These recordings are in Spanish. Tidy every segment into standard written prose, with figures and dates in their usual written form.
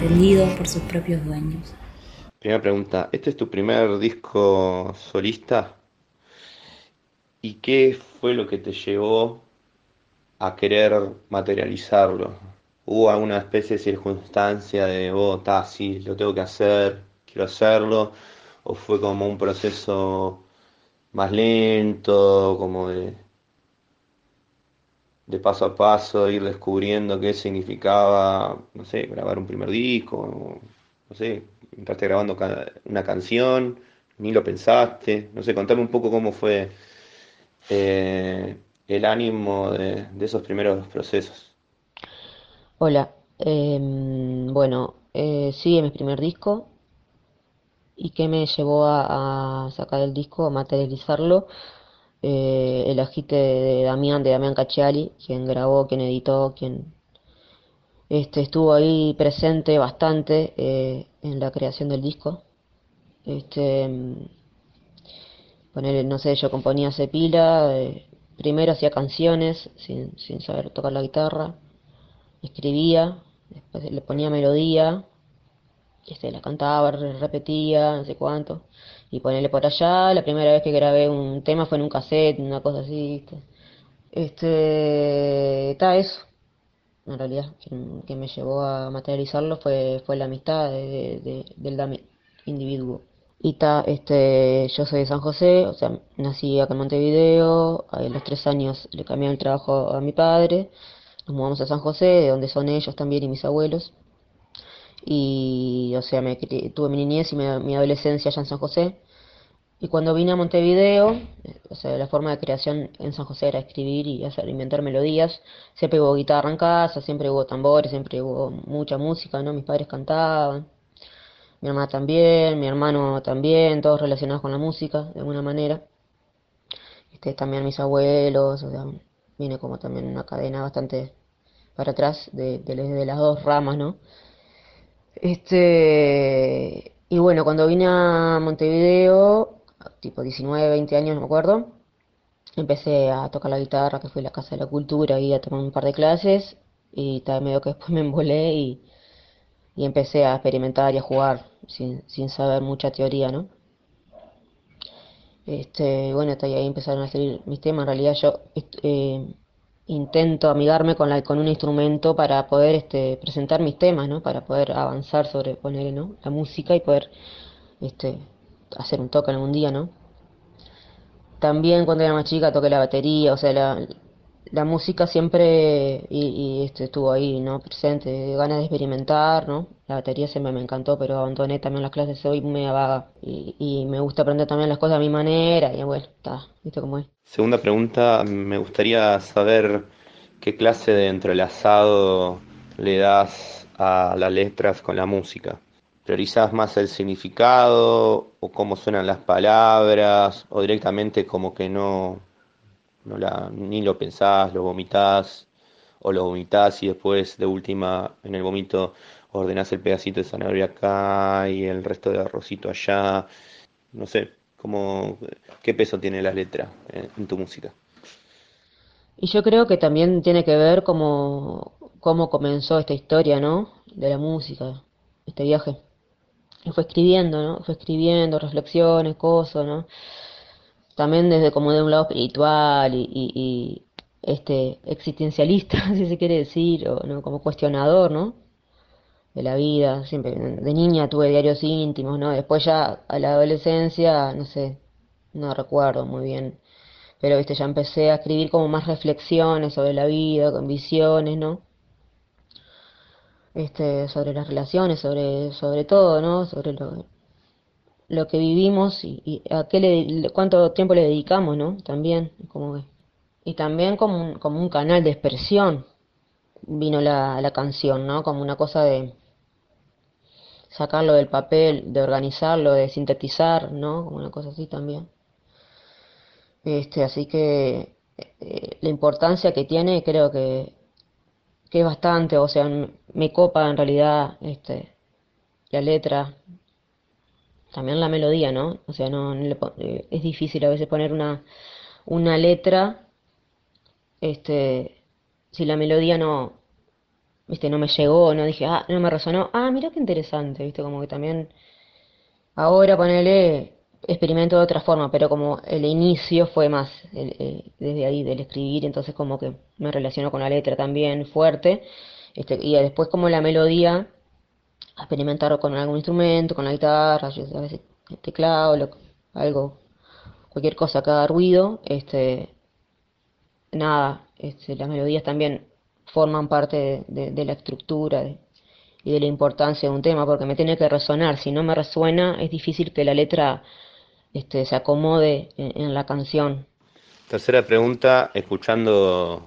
atendidos por sus propios dueños. Primera pregunta, ¿este es tu primer disco solista? ¿Y qué fue lo que te llevó a querer materializarlo? ¿Hubo alguna especie de circunstancia de, oh, sí, lo tengo que hacer, quiero hacerlo? ¿O fue como un proceso más lento, como de paso a paso, ir descubriendo qué significaba, no sé, grabar un primer disco? O, no sé, entraste grabando una canción, ni lo pensaste, no sé, contame un poco cómo fue el ánimo de esos primeros procesos. Hola, bueno, sí, es mi primer disco. ¿Y qué me llevó a sacar el disco, a materializarlo? El agite de Damián Cacciali, quien grabó, quien editó, quien estuvo ahí presente bastante en la creación del disco. Este, Ponele, no sé, yo componía cepila, primero hacía canciones sin saber tocar la guitarra, escribía, después le ponía melodía, la cantaba, repetía, no sé cuánto. Y ponerle por allá, la primera vez que grabé un tema fue en un cassette, una cosa así, ¿viste? Está eso, en realidad, que me llevó a materializarlo fue la amistad del individuo. Y yo soy de San José, o sea, nací acá en Montevideo, a los 3 años le cambié el trabajo a mi padre, nos mudamos a San José, de donde son ellos también y mis abuelos. Y, o sea, tuve mi niñez y mi adolescencia allá en San José. Y cuando vine a Montevideo, o sea, la forma de creación en San José era escribir y hacer, inventar melodías. Siempre hubo guitarra en casa, siempre hubo tambores, siempre hubo mucha música, ¿no? Mis padres cantaban, mi hermana también, mi hermano también, todos relacionados con la música, de alguna manera. También mis abuelos, o sea, viene como también una cadena bastante para atrás de las dos ramas, ¿no? Y bueno, cuando vine a Montevideo, tipo 19, 20 años, no me acuerdo, empecé a tocar la guitarra, que fue a la Casa de la Cultura, y a tomar un par de clases, y tal, medio que después me embolé y empecé a experimentar y a jugar, sin saber mucha teoría, ¿no? Bueno, y ahí empezaron a salir mis temas. En realidad yo intento amigarme con un instrumento para poder presentar mis temas, ¿no? Para poder avanzar sobre, poner, ¿no? La música y poder este, hacer un toque algún día, ¿no? También cuando era más chica toqué la batería, o sea, la música siempre estuvo ahí, ¿no? Presente, ganas de experimentar, ¿no? La batería siempre me encantó, pero abandoné también las clases, soy media vaga y me gusta aprender también las cosas a mi manera y bueno, está, ¿viste cómo es? Segunda pregunta, me gustaría saber qué clase de entrelazado le das a las letras con la música. ¿Priorizás más el significado o cómo suenan las palabras o directamente como que ni lo pensás, lo vomitás o lo vomitás y después de última en el vómito ordenás el pedacito de zanahoria acá y el resto de arrocito allá? No sé, ¿qué peso tiene la letra en tu música? Y yo creo que también tiene que ver cómo comenzó esta historia, ¿no? De la música, este viaje. Y fue escribiendo, ¿no? Fue escribiendo reflexiones, cosas, ¿no? También desde como de un lado espiritual y existencialista, si se quiere decir, o no, como cuestionador, ¿no? De la vida, siempre, de niña tuve diarios íntimos, ¿no? Después ya a la adolescencia, no sé, no recuerdo muy bien, pero viste, ya empecé a escribir como más reflexiones sobre la vida, con visiones, ¿no? Sobre las relaciones, sobre todo, ¿no? Sobre lo que vivimos y a cuánto tiempo le dedicamos, ¿no? También, como que y también como un canal de expresión vino la canción, ¿no? Como una cosa de sacarlo del papel, de organizarlo, de sintetizar, ¿no? Como una cosa así también. Así que la importancia que tiene creo que es bastante, o sea, me copa en realidad la letra, también la melodía, ¿no? O sea, es difícil a veces poner una letra, si la melodía viste, no me llegó, no dije, no me resonó, mira qué interesante, viste, como que también ahora ponele, experimento de otra forma, pero como el inicio fue más desde ahí del escribir, entonces como que me relaciono con la letra también fuerte, y después como la melodía, experimentar con algún instrumento, con la guitarra, yo sé, a veces el teclado, algo, cualquier cosa que haga ruido, nada, las melodías también forman parte de la estructura y de la importancia de un tema, porque me tiene que resonar. Si no me resuena, es difícil que la letra se acomode en la canción. Tercera pregunta, escuchando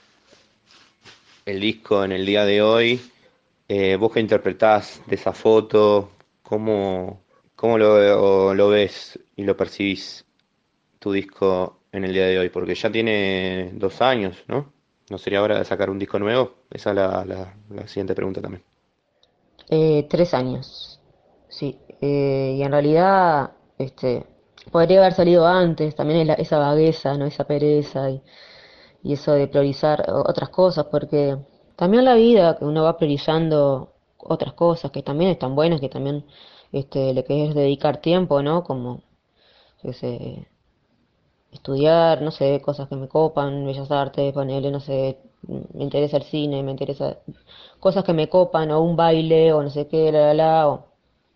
el disco en el día de hoy, vos que interpretás de esa foto, ¿cómo, cómo lo ves y lo percibís tu disco en el día de hoy? Porque ya tiene 2 años, ¿no? ¿No sería hora de sacar un disco nuevo? Esa es la siguiente pregunta también. 3 años, sí. Y en realidad, podría haber salido antes, también es esa vagueza, ¿no? Esa pereza y eso de priorizar otras cosas, porque también la vida, que uno va priorizando otras cosas que también están buenas, que también le querés dedicar tiempo, ¿no? Como, yo qué sé, estudiar, no sé, cosas que me copan, bellas artes, ponerle, no sé, me interesa el cine, me interesa cosas que me copan, o un baile, o no sé qué, o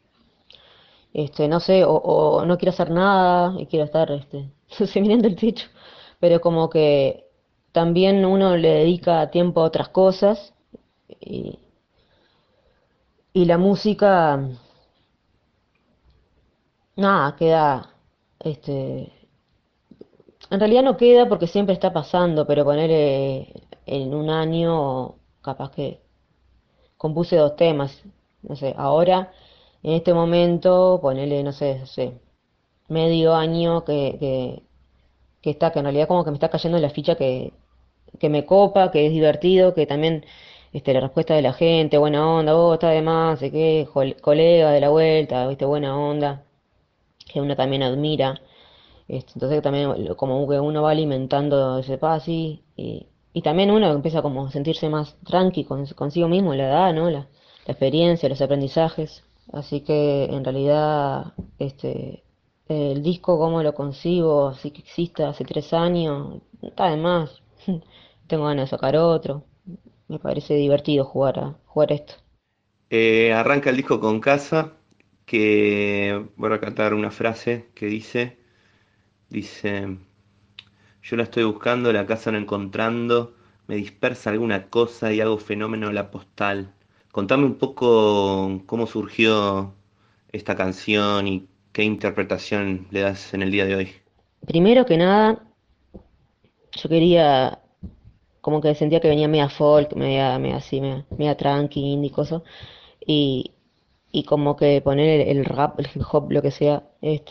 no sé, o no quiero hacer nada y quiero estar, mirando el techo, pero como que también uno le dedica tiempo a otras cosas y, y la música, nada, queda, en realidad no queda porque siempre está pasando, pero poner en un año, capaz que compuse 2 temas, no sé, ahora, en este momento, ponerle, no sé, medio año que está, que en realidad como que me está cayendo en la ficha que me copa, que es divertido, que también la respuesta de la gente, buena onda, está de más, sé qué, colega de la vuelta, viste, buena onda, que uno también admira. Entonces también como que uno va alimentando ese así y también uno empieza como a sentirse más tranqui consigo mismo, la edad, ¿no? La experiencia, los aprendizajes. Así que en realidad el disco como lo consigo, así que existe hace 3 años, está de más. Tengo ganas de sacar otro. Me parece divertido jugar esto. Arranca el disco con Casa, que voy a cantar una frase que dice, yo la estoy buscando, la casa no encontrando, me dispersa alguna cosa y hago fenómeno la postal. Contame un poco cómo surgió esta canción y qué interpretación le das en el día de hoy. Primero que nada, yo quería, como que sentía que venía media folk, media así, media tranqui, indie, cosa, y, y como que poner el rap, el hip hop, lo que sea,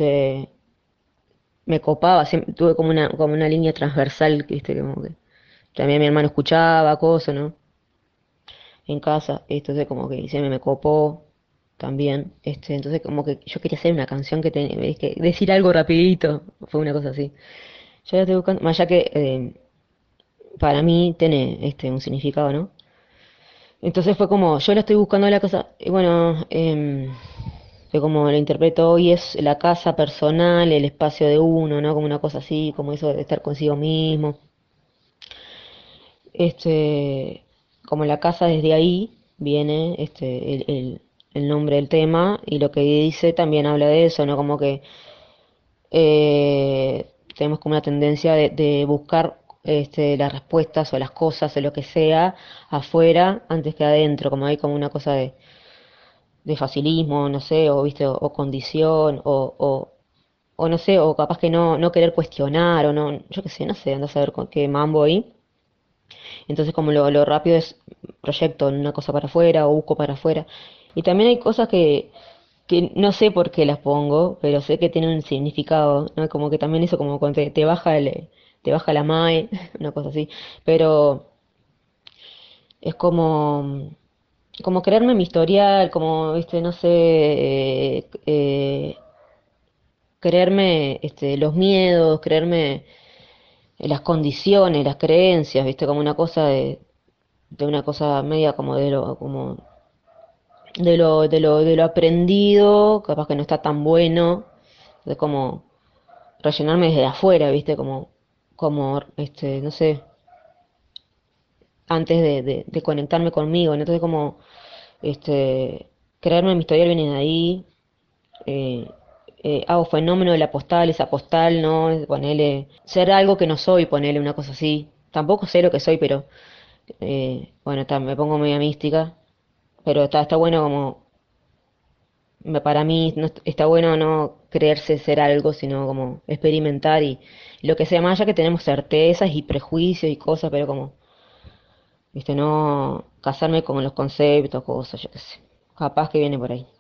me copaba, tuve como una línea transversal, viste, como que también mi hermano escuchaba cosas, ¿no? En casa, entonces como que se me copó también, entonces como que yo quería hacer una canción es que decir algo rapidito, fue una cosa así. Yo la estoy buscando, más allá que para mí tiene un significado, ¿no? Entonces fue como, yo la estoy buscando la casa, y bueno, que como lo interpreto hoy es la casa personal, el espacio de uno, ¿no? Como una cosa así, como eso de estar consigo mismo. Este, como la casa desde ahí viene el nombre del tema y lo que dice también habla de eso, ¿no? Como que tenemos como una tendencia de buscar las respuestas o las cosas o lo que sea afuera antes que adentro, como hay como una cosa de facilismo, no sé, o viste, o condición, o no sé, o capaz que no querer cuestionar, o no, yo qué sé, no sé, anda a saber con qué mambo ahí. Entonces como lo rápido es proyecto una cosa para afuera o busco para afuera. Y también hay cosas que no sé por qué las pongo, pero sé que tienen un significado, ¿no? Como que también eso como cuando te baja la MAE, una cosa así. Pero es como crearme mi historial, como, viste, no sé, creerme los miedos, creerme las condiciones, las creencias, viste, como una cosa de una cosa media como de lo aprendido, capaz que no está tan bueno, de como rellenarme desde afuera, ¿viste? No sé, antes de conectarme conmigo, ¿no? Entonces como, crearme mi historial viene de ahí, eh, hago fenómeno de la postal, esa postal, ¿no? Ponerle, ser algo que no soy, ponerle una cosa así. Tampoco sé lo que soy, pero, bueno, me pongo media mística, pero está bueno como, para mí no está bueno no creerse ser algo, sino como experimentar y lo que sea, más allá que tenemos certezas y prejuicios y cosas, pero como, viste, no casarme con los conceptos, cosas, yo qué sé. Capaz que viene por ahí.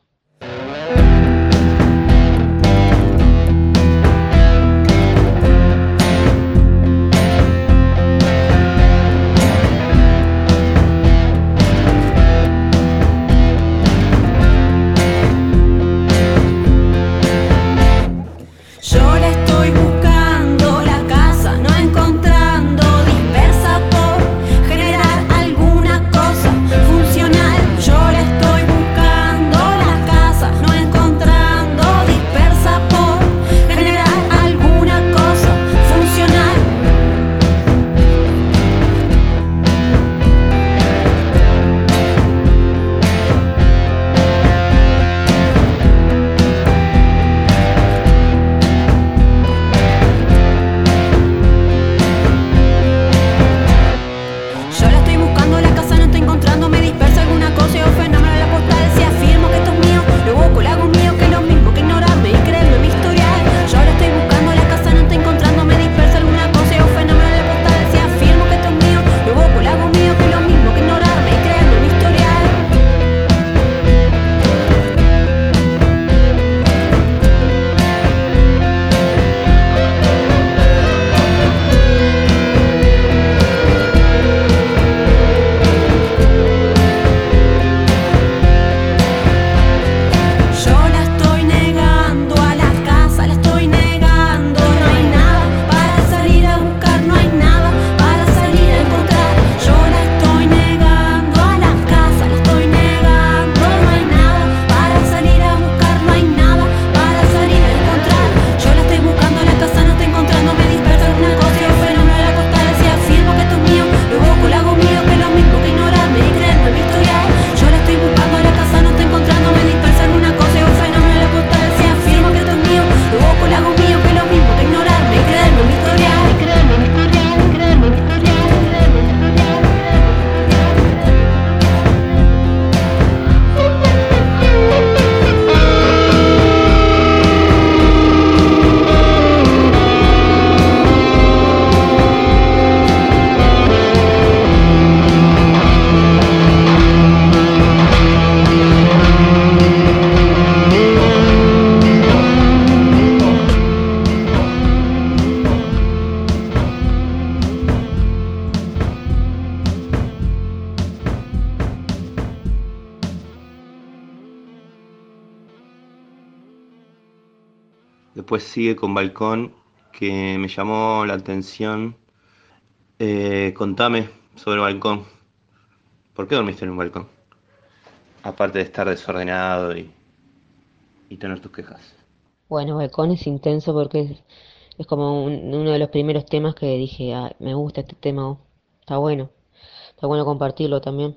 Yo la estoy buscando la casa, no encontrando, dispersa por generar alguna cosa funcional. Yo la estoy buscando la casa, no encontrando, dispersa por generar alguna cosa funcional. Yo la estoy buscando la casa, no estoy encontrando, me dispersa alguna cosa o fenómeno de la postal. Si afirmo que esto es mío, lo busco, lo hago mío, que es lo mismo que ignorarme y creerme en mi historial. Yo la estoy buscando la casa, no estoy encontrando, me dispersa alguna cosa o fenómeno de la postal. Si afirmo que esto es mío, lo busco, lo hago mío, que es lo mismo que ignorarme y creerme en mi historial. Yo la estoy negando a la casa, la estoy negando. No hay nada para salir a buscar, no hay nada para salir a encontrar. Yo la estoy negando a la casa, la estoy negando. No hay nada para salir a buscar, no hay nada para salir a encontrar. Yo la estoy buscando a la casa, no estoy encontrando, me dispersa alguna cosa y el fenómeno de la postal. Si afirmo que esto es mío, lo busco, lo hago mío, que es lo mismo que ignorarme y creerme en mi historial. Yo la estoy buscando a la casa, no estoy encontrando, me dispersa alguna cosa y un fenómeno de la postal. Si afirmo que esto es mío, lo busco, lo hago mío, que es lo mismo que ignorarme y creerme en mi historial. Y creerme en mi historial, y creerme en mi historial, y creerme en mi Después sigue con Balcón, que me llamó la atención. Contame sobre Balcón. ¿Por qué dormiste en un balcón? Aparte de estar desordenado y tener tus quejas. Bueno, Balcón es intenso porque es como uno de los primeros temas que dije, "Ah, me gusta este tema, está bueno compartirlo también".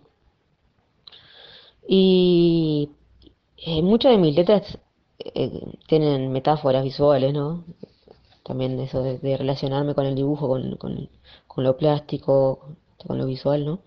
Y, muchas de mis letras, tienen metáforas visuales, ¿no? También eso de relacionarme con el dibujo, con lo plástico, con lo visual, ¿no?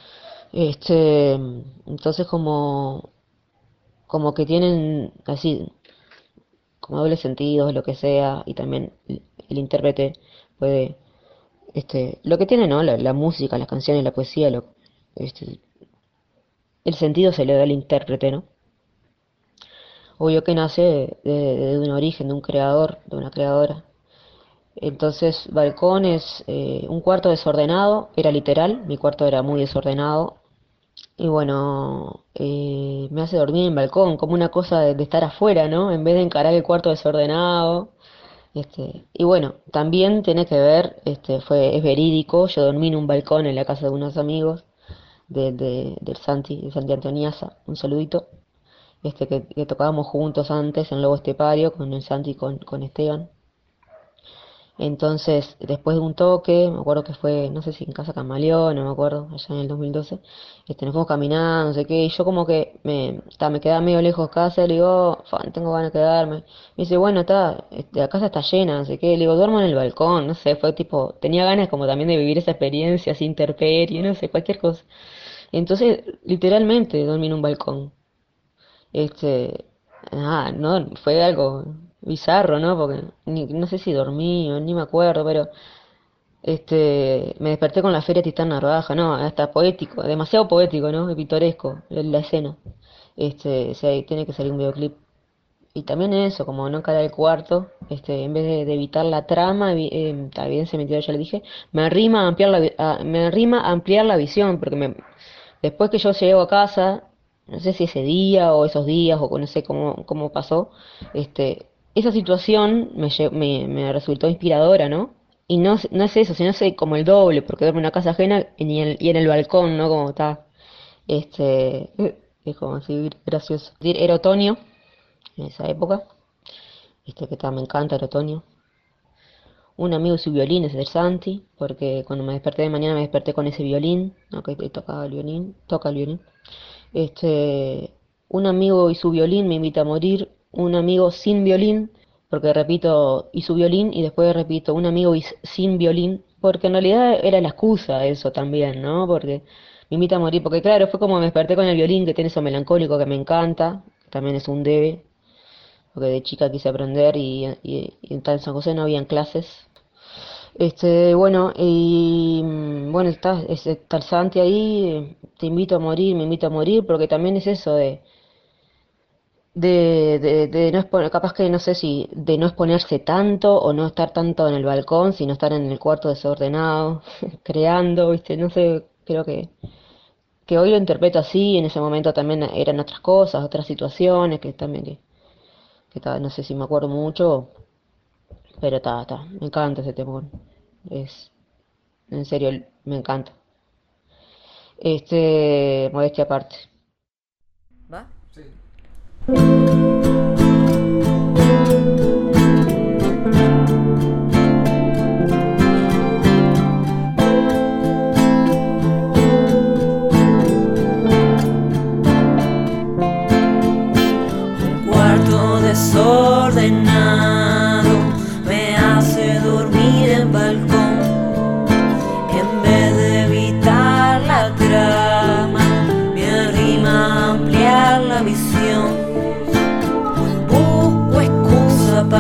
Entonces como que tienen así, como dobles sentidos, lo que sea, y también el intérprete puede, lo que tiene, ¿no? La música, las canciones, la poesía, este, el sentido se le da al intérprete, ¿no? Obvio que nace de un origen, de un creador, de una creadora. Entonces, Balcón es, un cuarto desordenado, era literal, mi cuarto era muy desordenado. Y bueno, me hace dormir en balcón, como una cosa de estar afuera, ¿no? En vez de encarar el cuarto desordenado. Y bueno, también tiene que ver, es verídico, yo dormí en un balcón en la casa de unos amigos. del Santi Antoniasa, un saludito, que tocábamos juntos antes en Lobo Estepario con el Santi y con Esteban. Entonces, después de un toque, me acuerdo que fue, no sé si en Casa Camaleón, no me acuerdo, allá en el 2012, nos fuimos caminando, no sé qué, y yo como que me quedaba medio lejos de casa, le digo, no tengo ganas de quedarme. Me dice, bueno, la casa está llena, no sé qué, le digo, duermo en el balcón, no sé, fue tipo, tenía ganas como también de vivir esa experiencia, así intemperie, no sé, cualquier cosa. Entonces, literalmente, dormí en un balcón. Este, no, fue algo bizarro, ¿no? Porque no sé si dormí o ni me acuerdo, pero me desperté con la Feria Titán Narvaja, ¿no? Hasta poético, demasiado poético, ¿no? Y pintoresco, la escena. O sea, ahí tiene que salir un videoclip. Y también eso, como no caer al cuarto, en vez de evitar la trama, evidencia ya le dije, me arrima a ampliar la visión, porque después que yo llego a casa, no sé si ese día o esos días o no sé cómo pasó, esa situación me resultó inspiradora, ¿no? Y no es eso, sino es como el doble, porque duermo en una casa ajena y en el balcón, ¿no? Como está, es como así gracioso. Era otoño en esa época, me encanta el otoño. Un amigo y su violín es el Santi, porque cuando me desperté de mañana me desperté con ese violín, ¿no? Que tocaba el violín, toca el violín. Un amigo y su violín me invita a morir, un amigo sin violín, porque repito, y su violín, y después repito, un amigo sin violín, porque en realidad era la excusa eso también, ¿no? Porque me invita a morir, porque claro, fue como me desperté con el violín, que tiene eso melancólico que me encanta, que también es un debe, porque de chica quise aprender y en San José no habían clases. Bueno, y bueno, está el Santi ahí, te invito a morir, me invito a morir, porque también es eso de no exponer, capaz que no sé si de no exponerse tanto o no estar tanto en el balcón, sino estar en el cuarto desordenado, creando, ¿viste? No sé, creo que hoy lo interpreto así, en ese momento también eran otras cosas, otras situaciones, que también no sé si me acuerdo mucho, pero me encanta ese tema, es, en serio, me encanta. Modestia aparte. ¿Va? Cuarto desordenado me hace dormir en balcón. En vez de evitar la trama, me arrima a ampliar la visión. Busco excusa para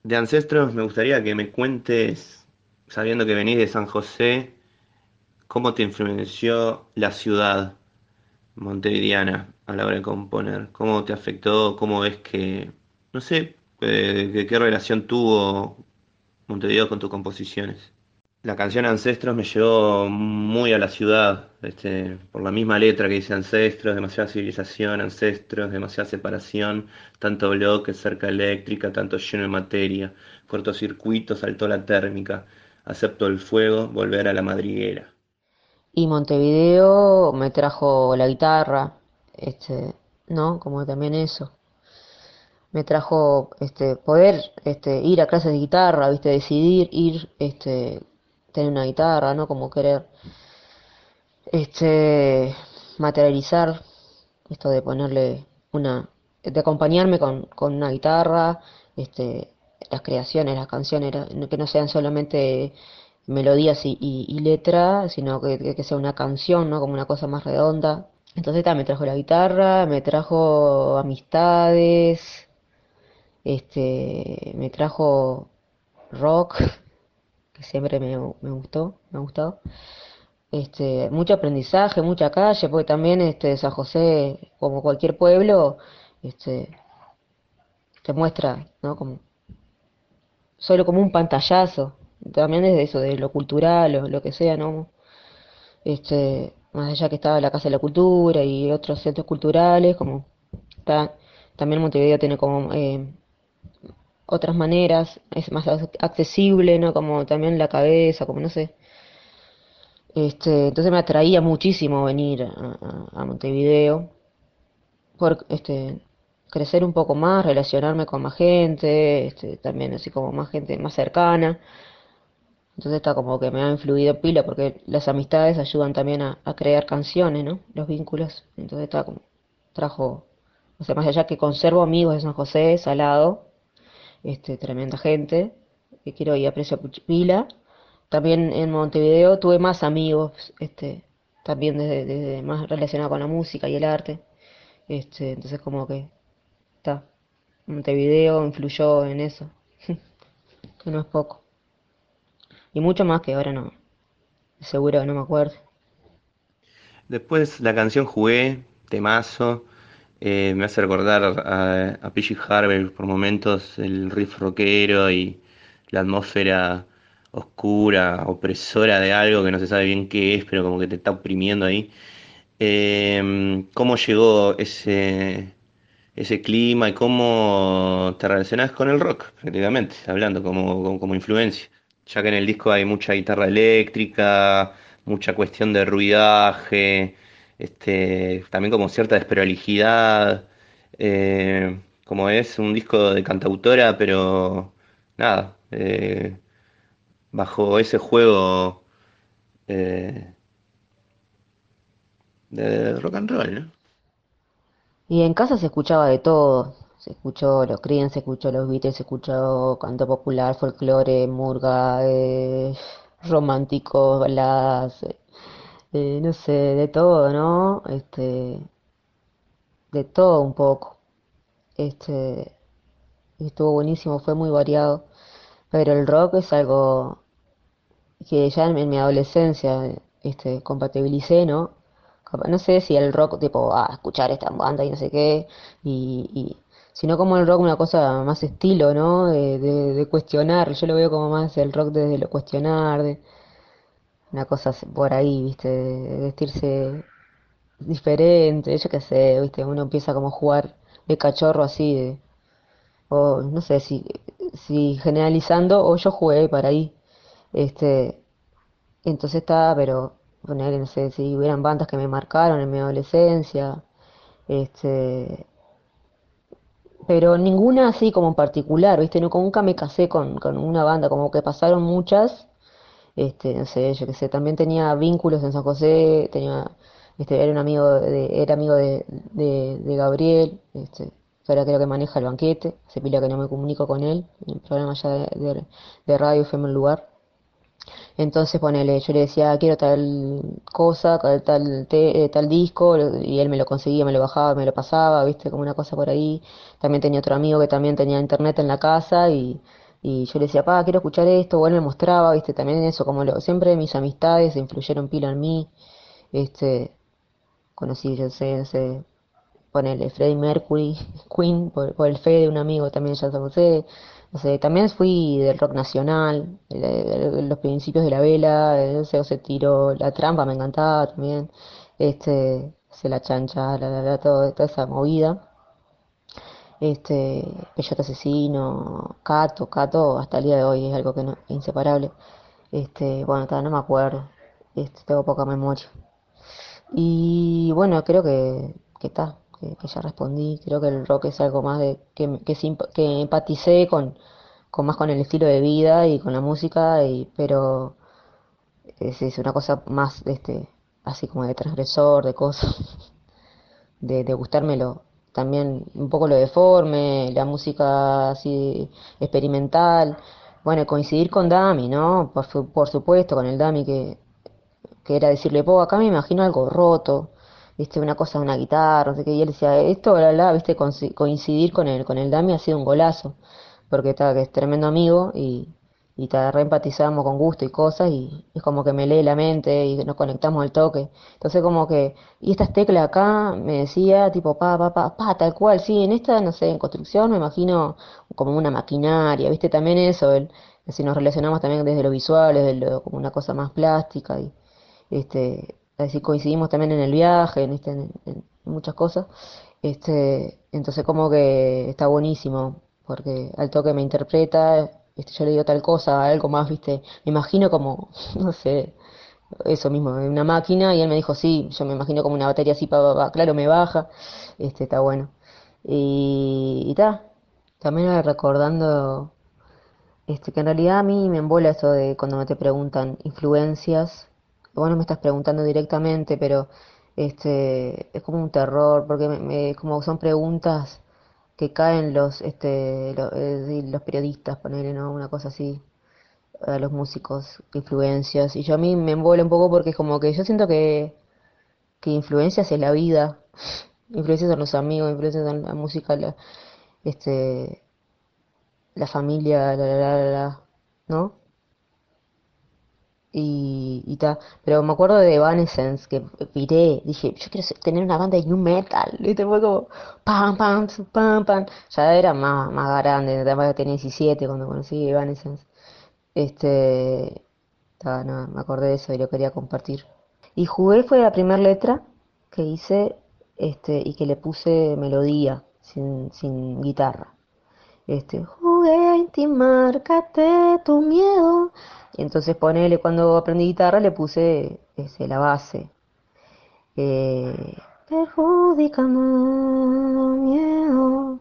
De ancestros me gustaría que me cuentes, sabiendo que venís de San José, cómo te influenció la ciudad montevideana a la hora de componer, cómo te afectó, cómo ves que, no sé, qué relación tuvo Montevideo con tus composiciones. La canción Ancestros me llevó muy a la ciudad, por la misma letra que dice Ancestros, demasiada civilización, Ancestros, demasiada separación, tanto bloque, cerca eléctrica, tanto lleno de materia, cortocircuito, saltó la térmica, acepto el fuego, volver a la madriguera. Y Montevideo me trajo la guitarra, ¿no? Como también eso. Me trajo poder ir a clases de guitarra, ¿viste? Decidir ir, tener una guitarra, ¿no? Como querer este materializar esto de ponerle de acompañarme con una guitarra, este, las creaciones, las canciones, que no sean solamente melodías y letra, sino que sea una canción, ¿no? Como una cosa más redonda. Entonces me trajo la guitarra, me trajo amistades, me trajo rock, que siempre me gustó, me ha gustado. Mucho aprendizaje, mucha calle, porque también San José, como cualquier pueblo, este, te muestra, ¿no? Como, solo como un pantallazo, también desde eso, de lo cultural, o lo que sea, ¿no? Más allá que estaba la Casa de la Cultura y otros centros culturales, como está, también Montevideo tiene como otras maneras, es más accesible, ¿no? Como también la cabeza, como no sé. Entonces me atraía muchísimo venir a Montevideo, por crecer un poco más, relacionarme con más gente, también así como más gente más cercana. Entonces está como que me ha influido pila porque las amistades ayudan también a crear canciones, ¿no? Los vínculos. Entonces está como, trajo, o sea, más allá que conservo amigos de San José, Salado, tremenda gente, que quiero y aprecio pila. También en Montevideo tuve más amigos, también desde más relacionado con la música y el arte. Entonces como que está. Montevideo influyó en eso, que no es poco. Y mucho más que ahora no, seguro no me acuerdo. Después la canción Jugué, temazo, me hace recordar a PG Harvey por momentos, el riff rockero y la atmósfera oscura, opresora de algo que no se sabe bien qué es, pero como que te está oprimiendo ahí. ¿Cómo llegó ese clima y cómo te relacionás con el rock, prácticamente, hablando como influencia? Ya que en el disco hay mucha guitarra eléctrica, mucha cuestión de ruidaje, también como cierta desprolijidad, como es un disco de cantautora, pero nada, bajo ese juego eh, de rock and roll, ¿no? Y en casa se escuchaba de todo. Se escuchó los Creedence, se escuchó los Beatles, se escuchó canto popular, folclore, murga, románticos, baladas, no sé, de todo, ¿no? De todo un poco. Este, y estuvo buenísimo, fue muy variado. Pero el rock es algo que ya en mi adolescencia, compatibilicé, ¿no? No sé si el rock, tipo, escuchar esta banda y no sé qué, sino como el rock una cosa más estilo, ¿no? De cuestionar, yo lo veo como más el rock desde lo cuestionar, de una cosa por ahí, ¿viste? De vestirse diferente, yo qué sé, ¿viste? Uno empieza como a jugar de cachorro así, o no sé si generalizando, o yo jugué para ahí, este, entonces está, pero poner, no sé, si hubieran bandas que me marcaron en mi adolescencia, este, pero ninguna así como en particular, ¿viste? No, como nunca me casé con una banda, como que pasaron muchas, no sé, yo qué sé, también tenía vínculos en San José, era un amigo era amigo de Gabriel, ahora creo que maneja el banquete, hace pila que no me comunico con él, en el programa ya de radio Fue en lugar. Entonces, ponele, yo le decía, quiero tal cosa, tal disco, y él me lo conseguía, me lo bajaba, me lo pasaba, viste, como una cosa por ahí. También tenía otro amigo que también tenía internet en la casa Y yo le decía, pa, quiero escuchar esto, o él me mostraba, viste, también eso, siempre mis amistades influyeron pila en mí, este, conocí, yo sé, no sé, ponele Freddie Mercury, Queen, por el Fede, un amigo también ya San José, no sé, también fui del rock nacional, los principios de la vela, no sé, se tiró la trampa, me encantaba también, se la chancha, toda esa movida, Peyote Asesino, Cato, hasta el día de hoy es algo que no, inseparable, bueno, no me acuerdo, tengo poca memoria. Y bueno, creo que ya respondí. Creo que el rock es algo más de que empaticé más con el estilo de vida y con la música, pero es una cosa más así como de transgresor, de cosas, de gustármelo. También un poco lo deforme, la música así experimental. Bueno, coincidir con Dami, ¿no? Por supuesto, con el Dami que era decirle, acá me imagino algo roto, viste, una cosa de una guitarra, no sé qué, y él decía, esto, viste, coincidir con el Dami ha sido un golazo, porque que es tremendo amigo y te reempatizamos con gusto y cosas, y es como que me lee la mente y nos conectamos al toque. Entonces como que, y estas teclas acá, me decía, tipo, tal cual, sí, en esta, no sé, en construcción me imagino como una maquinaria, viste, también eso, si nos relacionamos también desde lo visual, como una cosa más plástica así coincidimos también en el viaje, en muchas cosas, entonces como que está buenísimo, porque al toque me interpreta, yo le digo tal cosa, algo más, viste, me imagino como, no sé, eso mismo, una máquina, y él me dijo, sí, yo me imagino como una batería así, claro, me baja, está bueno. Y también recordando, que en realidad a mí me embola eso de cuando me te preguntan influencias, vos no me estás preguntando directamente, pero es como un terror, porque como son preguntas que caen los periodistas, ponerle, ¿no? Una cosa así, a los músicos, influencias, y yo a mí me embola un poco porque es como que yo siento que influencias es la vida, influencias son los amigos, influencias son la música, este, la familia, ¿no? Pero me acuerdo de Evanescence, que piré, dije, yo quiero tener una banda de new metal, ¿viste? Fue como, pam, pam, pam, pam, ya era más grande, además tenía 17 cuando conocí Evanescence, no, me acordé de eso y lo quería compartir. Y jugué fue la primera letra que hice, y que le puse melodía, sin guitarra. Jugué a intimárcate tu miedo. Y entonces ponele, cuando aprendí guitarra le puse la base. Perjudicando miedo.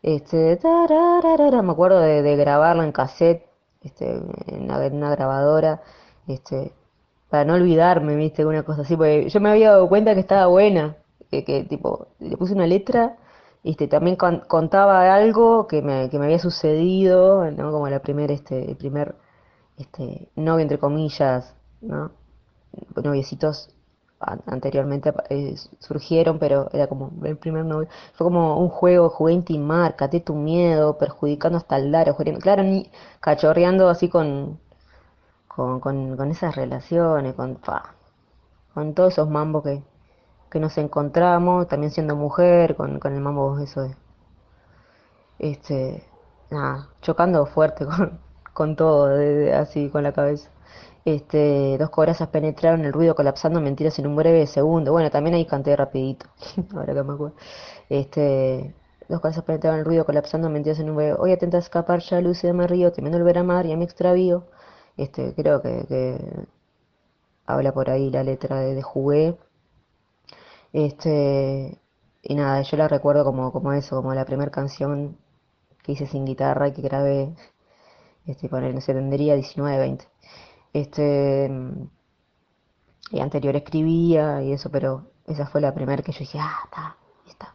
Me acuerdo de grabarla en cassette, en una grabadora, este, para no olvidarme, viste, una cosa así, porque yo me había dado cuenta que estaba buena, que tipo, le puse una letra, también contaba algo que me había sucedido, ¿no? Como el primer, novio, entre comillas, ¿no? Noviecitos anteriormente surgieron, pero era como el primer novio. Fue como un juego, jugué a intimar, caté tu miedo, perjudicando hasta el dar, claro, ni cachorreando así con esas relaciones, con todos esos mambos que nos encontramos, también siendo mujer, con el mambo eso de, este, nada, chocando fuerte con todo, así con la cabeza. Dos corazas penetraron el ruido colapsando mentiras en un breve segundo. Bueno, también ahí canté rapidito, ahora que me acuerdo. Dos corazas penetraron el ruido colapsando mentiras en un breve. Hoy atenta a escapar ya lúcida me río, temiendo volver a amar y a mi extravío. Creo que habla por ahí la letra de Jugué. Este, y nada, yo la recuerdo como eso, como la primera canción que hice sin guitarra y que grabé, no sé, tendría 19, 20. Este, y anterior escribía y eso, pero esa fue la primera que yo dije, está.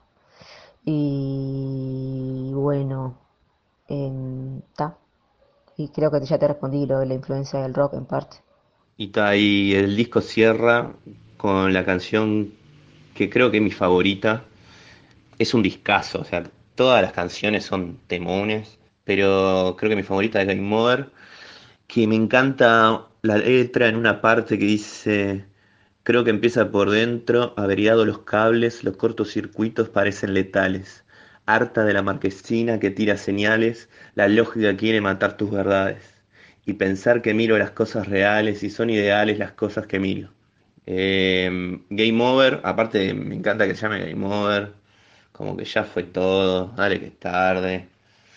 Y bueno, está. Y creo que ya te respondí lo de la influencia del rock en parte. Y el disco cierra con la canción que creo que es mi favorita. Es un discazo, o sea, todas las canciones son temones, pero creo que mi favorita es Game Over, que me encanta la letra en una parte que dice, creo que empieza por dentro, averiados los cables, los cortocircuitos parecen letales, harta de la marquesina que tira señales, la lógica quiere matar tus verdades, y pensar que miro las cosas reales y son ideales las cosas que miro. Game Over, aparte me encanta que se llame Game Over, como que ya fue todo, dale que es tarde.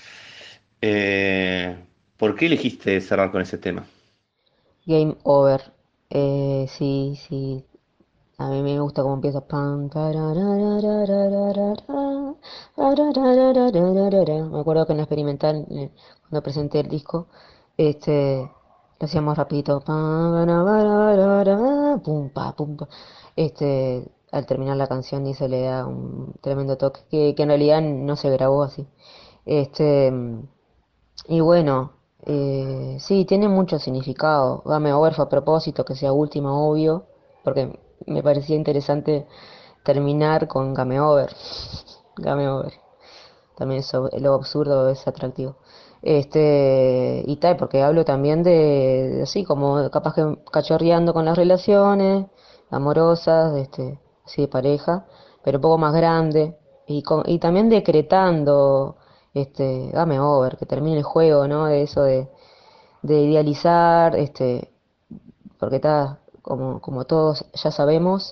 ¿Por qué elegiste cerrar con ese tema? Game Over. Sí, sí. A mí me gusta cómo empieza. Pam, tararararararara, tararararararara. Me acuerdo que en la experimental, cuando presenté el disco, lo hacíamos rapidito. Pam, bara, bara, bara, bara, pum, pa, pum, pa. Al terminar la canción y se le da un tremendo toque que en realidad no se grabó así. Este, y bueno, sí, tiene mucho significado. Game Over fue a propósito, que sea última, obvio, porque me parecía interesante terminar con Game Over. Game Over. También eso, lo absurdo es atractivo. Y tal, porque hablo también de así, como capaz que cachorreando con las relaciones amorosas, así de pareja, pero un poco más grande. Y también decretando, game over, que termine el juego, ¿no? De eso de idealizar, porque está, como todos ya sabemos,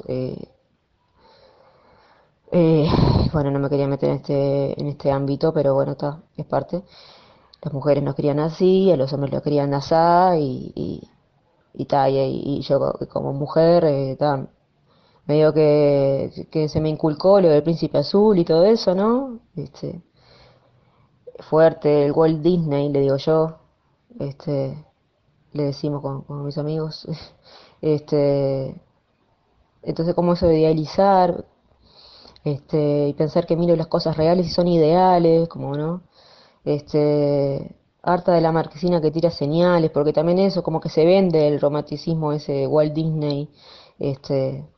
eh, bueno, no me quería meter en este ámbito, pero bueno, está, es parte. Las mujeres nos querían así, a los hombres los querían así, y yo como mujer, medio que se me inculcó lo del príncipe azul y todo eso, ¿no? Fuerte, el Walt Disney, le digo yo, este, le decimos con mis amigos, este, entonces como eso de idealizar, y pensar que miro las cosas reales y son ideales, como no, harta de la marquesina que tira señales, porque también eso, como que se vende el romanticismo ese de Walt Disney, este,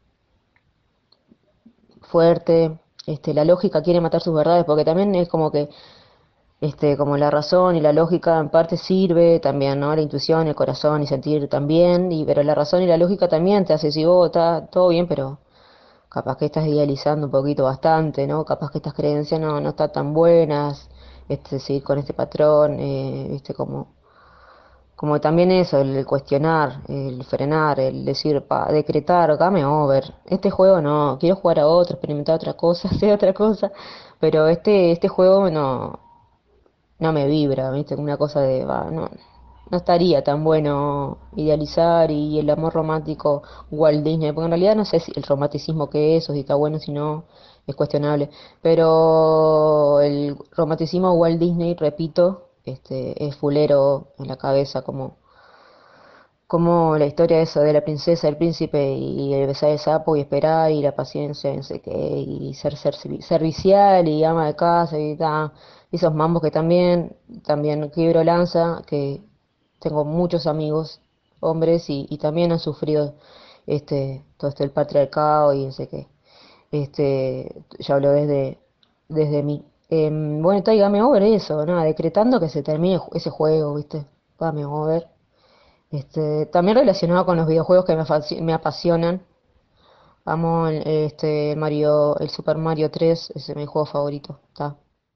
fuerte, la lógica quiere matar sus verdades, porque también es como que, como la razón y la lógica en parte sirve también, ¿no? La intuición, el corazón y sentir también, pero la razón y la lógica también te hace decir, oh, está todo bien, pero capaz que estás idealizando un poquito bastante, ¿no? Capaz que estas creencias no están tan buenas, seguir con este patrón, viste, como también eso, el cuestionar, el frenar, el decir, decretar, game over, este juego no, quiero jugar a otro, experimentar otra cosa, hacer otra cosa, pero este juego no me vibra, viste, una cosa de, no estaría tan bueno idealizar y el amor romántico Walt Disney, porque en realidad no sé si el romanticismo que es, o si está bueno, si no, es cuestionable, pero el romanticismo Walt Disney, repito, es fulero en la cabeza, como la historia esa de la princesa, el príncipe y el besar el sapo y esperar y la paciencia y no sé qué, y ser servicial y ama de casa y tal, esos mambos que también quiebro lanza, que tengo muchos amigos hombres y también han sufrido todo el patriarcado y no sé qué. Yo hablo desde mí. Bueno, está, y Game Over eso, nada, decretando que se termine ese juego, ¿viste? Game Over. También relacionado con los videojuegos que me apasionan. Amo el Super Mario 3, ese es mi juego favorito. Está.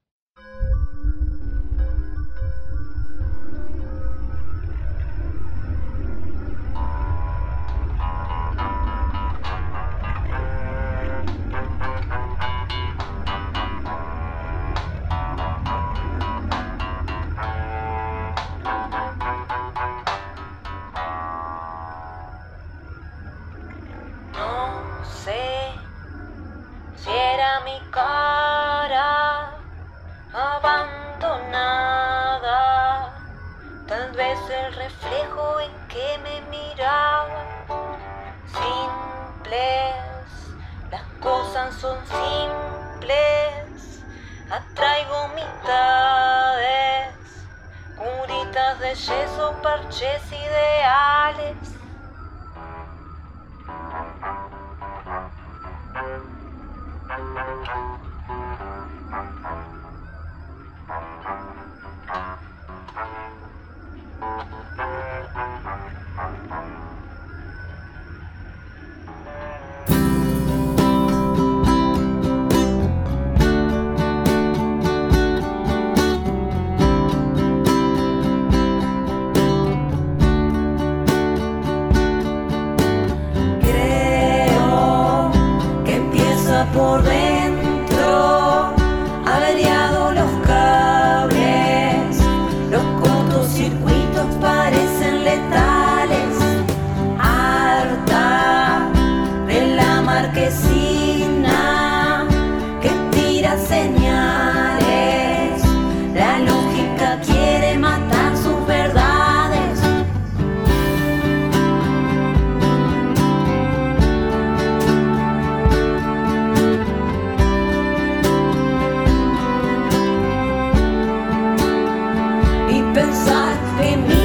No sé si era mi cara abandonada, tal vez el reflejo en que me miraba. Simples, las cosas son simples. Atraigo mitades, curitas de yeso, parches ideales. pensar de mí.